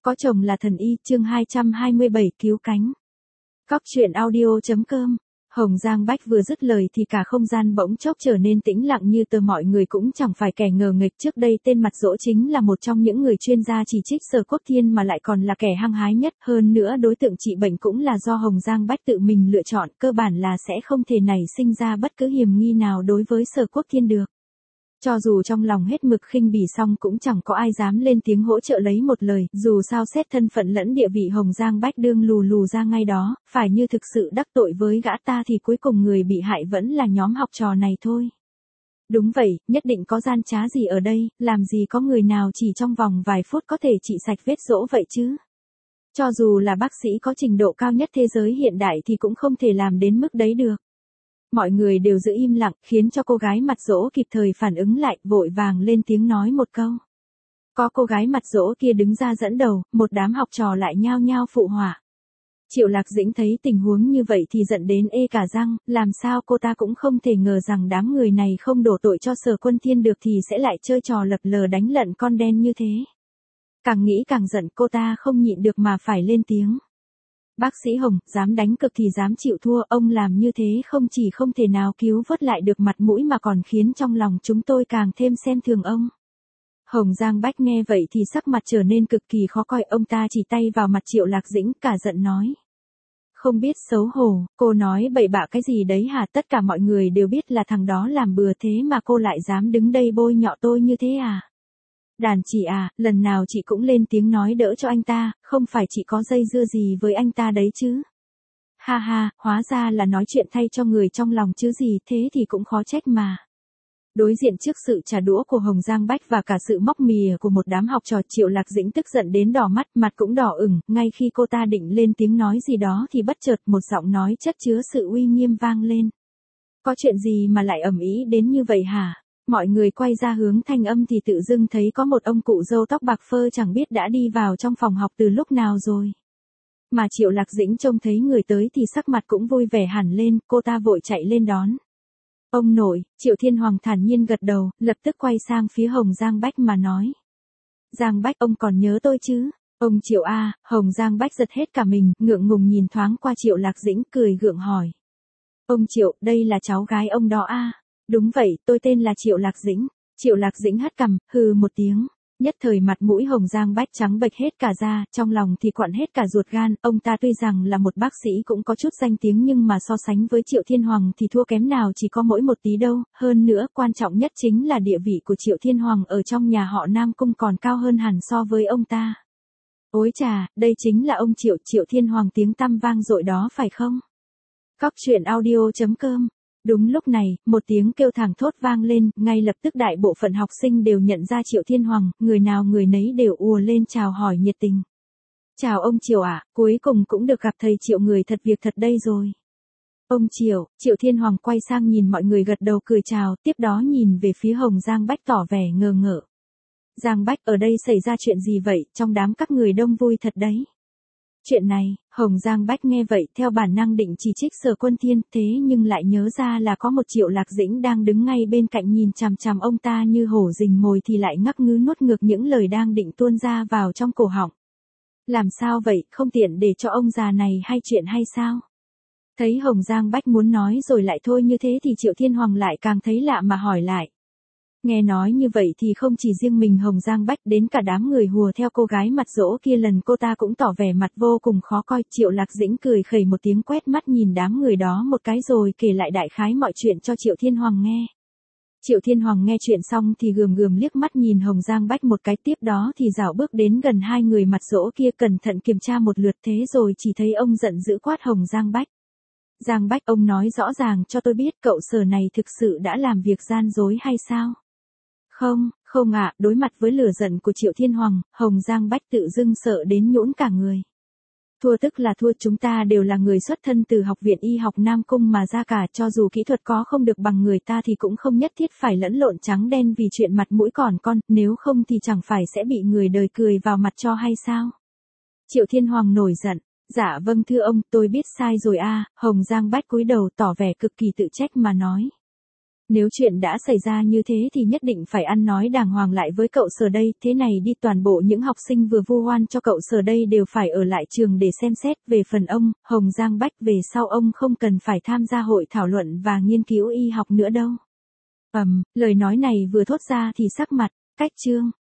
Có chồng là thần y, chương 227 cứu cánh. Cóc truyện audio.com. Hồng Giang Bách vừa dứt lời thì cả không gian bỗng chốc trở nên tĩnh lặng như tờ, mọi người cũng chẳng phải kẻ ngờ nghệch. Trước đây tên mặt dỗ chính là một trong những người chuyên gia chỉ trích Sở Quốc Thiên mà lại còn là kẻ hăng hái nhất. Hơn nữa đối tượng trị bệnh cũng là do Hồng Giang Bách tự mình lựa chọn, cơ bản là sẽ không thể nảy sinh ra bất cứ hiểm nghi nào đối với Sở Quốc Thiên được. Cho dù trong lòng hết mực khinh bỉ song cũng chẳng có ai dám lên tiếng hỗ trợ lấy một lời, dù sao xét thân phận lẫn địa vị Hồng Giang Bách đương lù ra ngay đó, phải như thực sự đắc tội với gã ta thì cuối cùng người bị hại vẫn là nhóm học trò này thôi. Đúng vậy, nhất định có gian trá gì ở đây, làm gì có người nào chỉ trong vòng vài phút có thể trị sạch vết dỗ vậy chứ. Cho dù là bác sĩ có trình độ cao nhất thế giới hiện đại thì cũng không thể làm đến mức đấy được. Mọi người đều giữ im lặng, khiến cho cô gái mặt dỗ kịp thời phản ứng lại, vội vàng lên tiếng nói một câu. Có cô gái mặt dỗ kia đứng ra dẫn đầu, một đám học trò lại nhao nhao phụ họa. Triệu Lạc Dĩnh thấy tình huống như vậy thì giận đến ê cả răng, làm sao cô ta cũng không thể ngờ rằng đám người này không đổ tội cho Sở Quân Thiên được thì sẽ lại chơi trò lập lờ đánh lận con đen như thế. Càng nghĩ càng giận, cô ta không nhịn được mà phải lên tiếng. Bác sĩ Hồng, dám đánh cực thì dám chịu thua, ông làm như thế không chỉ không thể nào cứu vớt lại được mặt mũi mà còn khiến trong lòng chúng tôi càng thêm xem thường ông. Hồng Giang Bách nghe vậy thì sắc mặt trở nên cực kỳ khó coi, ông ta chỉ tay vào mặt Triệu Lạc Dĩnh cả giận nói. Không biết xấu hổ, cô nói bậy bạ cái gì đấy hả? Tất cả mọi người đều biết là thằng đó làm bừa thế mà cô lại dám đứng đây bôi nhọ tôi như thế à? Đàn chị à, lần nào chị cũng lên tiếng nói đỡ cho anh ta, không phải chị có dây dưa gì với anh ta đấy chứ. Ha ha, hóa ra là nói chuyện thay cho người trong lòng chứ gì, thế thì cũng khó trách mà. Đối diện trước sự trả đũa của Hồng Giang Bách và cả sự móc mìa của một đám học trò, Triệu Lạc Dĩnh tức giận đến đỏ mắt, mặt cũng đỏ ửng, ngay khi cô ta định lên tiếng nói gì đó thì bất chợt một giọng nói chất chứa sự uy nghiêm vang lên. Có chuyện gì mà lại ầm ĩ đến như vậy hả? Mọi người quay ra hướng thanh âm thì tự dưng thấy có một ông cụ râu tóc bạc phơ chẳng biết đã đi vào trong phòng học từ lúc nào rồi. Mà Triệu Lạc Dĩnh trông thấy người tới thì sắc mặt cũng vui vẻ hẳn lên, cô ta vội chạy lên đón. Ông nội, Triệu Thiên Hoàng thản nhiên gật đầu, lập tức quay sang phía Hồng Giang Bách mà nói. Giang Bách, ông còn nhớ tôi chứ? Ông Triệu a, Hồng Giang Bách giật hết cả mình, ngượng ngùng nhìn thoáng qua Triệu Lạc Dĩnh cười gượng hỏi. Ông Triệu, đây là cháu gái ông đó a? Đúng vậy, tôi tên là Triệu Lạc Dĩnh. Triệu Lạc Dĩnh hất cằm, hừ một tiếng. Nhất thời mặt mũi Hồng Giang Bách trắng bệch hết cả da, trong lòng thì quặn hết cả ruột gan. Ông ta tuy rằng là một bác sĩ cũng có chút danh tiếng nhưng mà so sánh với Triệu Thiên Hoàng thì thua kém nào chỉ có mỗi một tí đâu. Hơn nữa, quan trọng nhất chính là địa vị của Triệu Thiên Hoàng ở trong nhà họ Nam Cung còn cao hơn hẳn so với ông ta. Ôi chà, đây chính là ông Triệu Thiên Hoàng tiếng tăm vang dội đó phải không? Cóc truyện audio.com. Đúng lúc này, một tiếng kêu thảm thốt vang lên, ngay lập tức đại bộ phận học sinh đều nhận ra Triệu Thiên Hoàng, người nào người nấy đều ùa lên chào hỏi nhiệt tình. Chào ông Triệu ạ, cuối cùng cũng được gặp thầy Triệu, người thật việc thật đây rồi. Ông Triệu Thiên Hoàng quay sang nhìn mọi người gật đầu cười chào, tiếp đó nhìn về phía Hồng Giang Bách tỏ vẻ ngờ ngợ. Giang Bách, ở đây xảy ra chuyện gì vậy, trong đám các người đông vui thật đấy. Chuyện này, Hồng Giang Bách nghe vậy theo bản năng định chỉ trích Sở Quân Thiên, thế nhưng lại nhớ ra là có một Triệu Lạc Dĩnh đang đứng ngay bên cạnh nhìn chằm chằm ông ta như hổ rình mồi thì lại ngắc ngứ nuốt ngược những lời đang định tuôn ra vào trong cổ họng. Làm sao vậy, không tiện để cho ông già này hay chuyện hay sao? Thấy Hồng Giang Bách muốn nói rồi lại thôi như thế thì Triệu Thiên Hoàng lại càng thấy lạ mà hỏi lại. Nghe nói như vậy thì không chỉ riêng mình Hồng Giang Bách, đến cả đám người hùa theo cô gái mặt dỗ kia lần cô ta cũng tỏ vẻ mặt vô cùng khó coi. Triệu Lạc Dĩnh cười khẩy một tiếng quét mắt nhìn đám người đó một cái rồi kể lại đại khái mọi chuyện cho Triệu Thiên Hoàng nghe. Triệu Thiên Hoàng nghe chuyện xong thì gườm liếc mắt nhìn Hồng Giang Bách một cái, tiếp đó thì dạo bước đến gần hai người mặt dỗ kia cẩn thận kiểm tra một lượt, thế rồi chỉ thấy ông giận dữ quát Hồng Giang Bách. Giang Bách, ông nói rõ ràng cho tôi biết cậu Sở này thực sự đã làm việc gian dối hay sao? Không ạ, đối mặt với lửa giận của Triệu Thiên Hoàng, Hồng Giang Bách tự dưng sợ đến nhũn cả người. Thua tức là thua, chúng ta đều là người xuất thân từ học viện y học Nam Cung mà ra cả, cho dù kỹ thuật có không được bằng người ta thì cũng không nhất thiết phải lẫn lộn trắng đen vì chuyện mặt mũi còn con, nếu không thì chẳng phải sẽ bị người đời cười vào mặt cho hay sao? Triệu Thiên Hoàng nổi giận. Dạ vâng thưa ông, tôi biết sai rồi a. Hồng Giang Bách cúi đầu tỏ vẻ cực kỳ tự trách mà nói. Nếu chuyện đã xảy ra như thế thì nhất định phải ăn nói đàng hoàng lại với cậu Sở đây, thế này đi toàn bộ những học sinh vừa vu oan cho cậu Sở đây đều phải ở lại trường để xem xét. Về phần ông, Hồng Giang Bách về sau ông không cần phải tham gia hội thảo luận và nghiên cứu y học nữa đâu. Lời nói này vừa thốt ra thì sắc mặt, Cách Trương